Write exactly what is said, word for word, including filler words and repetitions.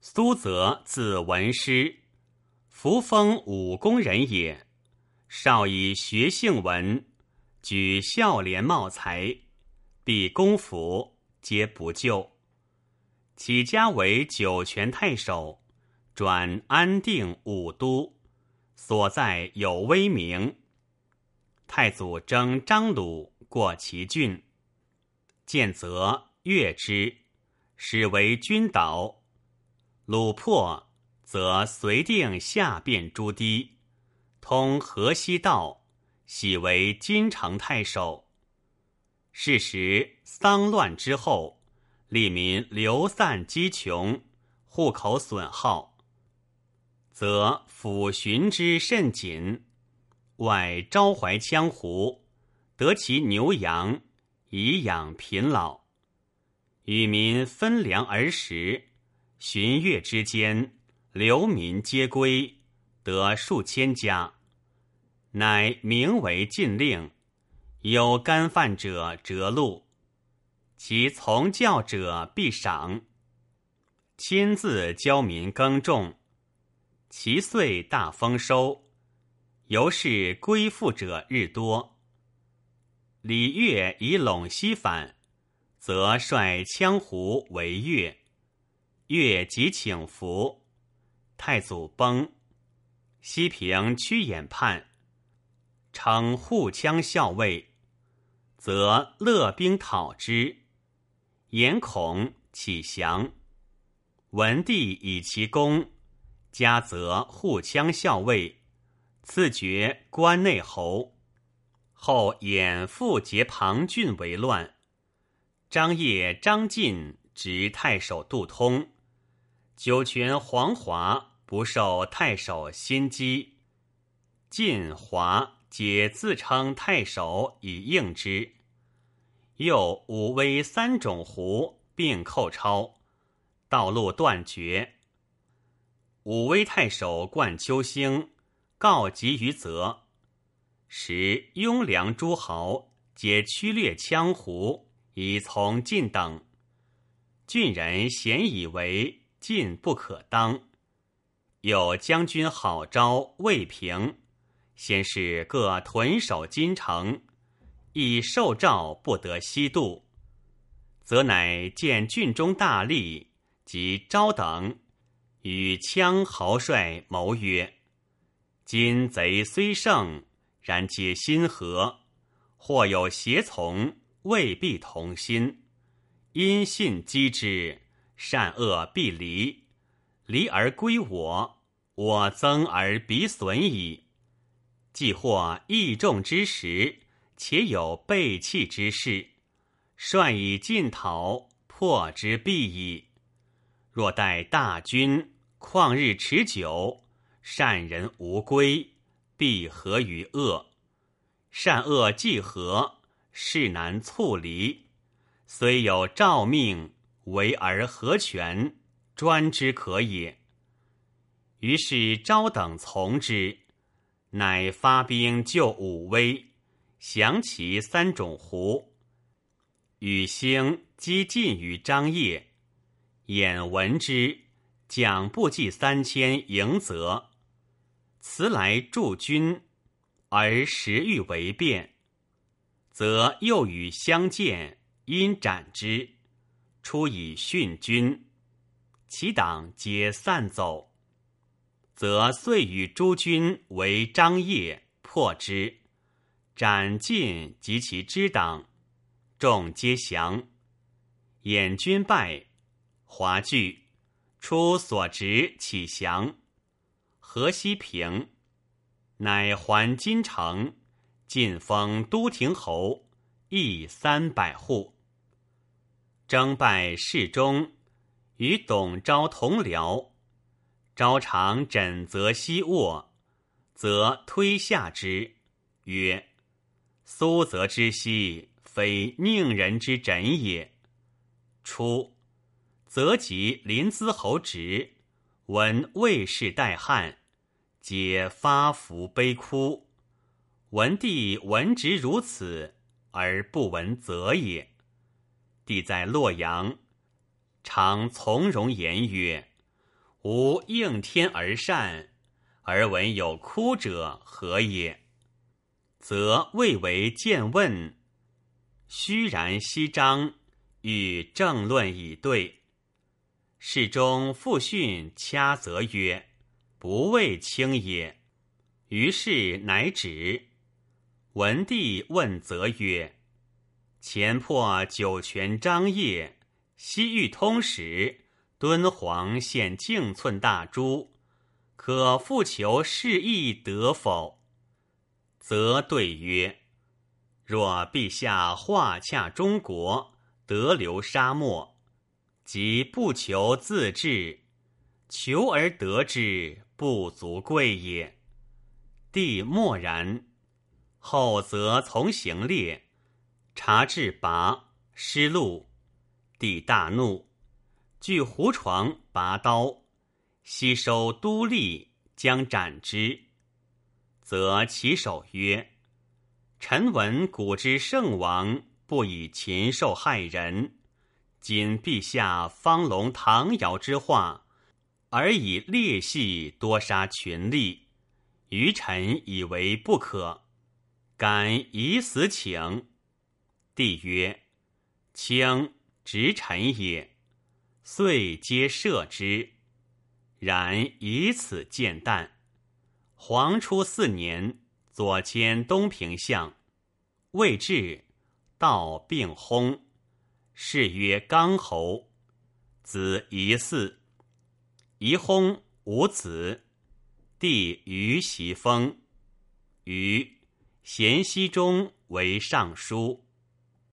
苏则字文师，扶风武功人也。少以学姓文，举孝廉茂才，必公府，皆不就。起家为酒泉太守，转安定武都，所在有威名。太祖征张鲁，过其郡，见则悦之，使为军导。鲁破，则随定下便诸堤，通河西道，喜为金城太守。是时丧乱之后，吏民流散饥穷，户口损耗，则抚巡之甚紧。外招怀羌胡，得其牛羊，以养贫老。与民分粮而食，旬月之间，流民皆归，得数千家。乃名为禁令，有干犯者折禄，其从教者必赏。亲自教民耕种，其岁大丰收，由是归附者日多。李乐以陇西反，则率羌胡为越，越即请服。太祖崩，西平屈眼叛，称护羌校尉，则勒兵讨之，言恐起降。文帝以其功，加责护羌校尉，赐爵关内侯。后衍复结庞俊为乱，张掖、张晋执太守杜通，酒泉、黄华不受太守心机，晋、华皆自称太守以应之。又武威三种胡并寇超，道路断绝。武威太守冠丘兴告急于泽，时雍凉诸豪皆驱掠羌胡，以从晋等。郡人咸以为晋不可当。有将军郝昭、魏平，先是各屯守金城，亦受诏不得西渡，则乃见郡中大吏及昭等，与羌豪帅谋曰：今贼虽胜，然皆心合，或有胁从，未必同心。因信击之，善恶必离，离而归我，我增而彼损矣。既或义众之时，且有背弃之事，率以进讨，破之必矣。若待大军，旷日持久，善人无归，必合于恶。善恶既合，事难促离。虽有诏命，为而何全，专之可也。于是昭等从之，乃发兵救武威，降其三种胡。与兴击晋于张掖，眼闻之，将部骑三千迎泽。辞来驻军，而时欲为变，则又与相见，因斩之，出以训军。其党皆散走，则遂与诸军为张掖，破之，斩尽及其支党，众皆降。衍军败，华惧，出所执起降。河西平，乃还金城，晋封都亭侯，邑三百户。征拜侍中，与董昭同僚。昭常枕则西卧，则推下之，曰：苏则之西，非宁人之枕也。初，则及临淄侯职，闻魏氏代汉，皆发服悲哭。文帝闻之如此，而不闻则也。帝在洛阳，常从容言曰： 吾应天而善，而闻有哭者何也？则未为见问，虚然翕张，与政论以对。侍中复训掐责曰：不谓轻也。于是乃止。文帝问责曰：前破九泉张掖，西域通使，敦煌献径寸大珠，可复求示意得否？则对曰：若陛下化洽中国，得留沙漠，即不求自治，求而得之，不足贵也。帝默然。后则从行列，察至拔失路，帝大怒，据胡床拔刀，悉收都吏，将斩之。则其首曰：臣闻古之圣王不以禽兽害人，今陛下方隆唐尧之化，而以猎系多杀群吏，愚臣以为不可，敢以死请。帝曰：卿直臣也，遂皆赦之。然以此见淡。黄初四年，左迁东平相，未至，道病薨，谥曰刚侯，子夷嗣。夷薨无子，帝于袭封。于咸熙中为尚书。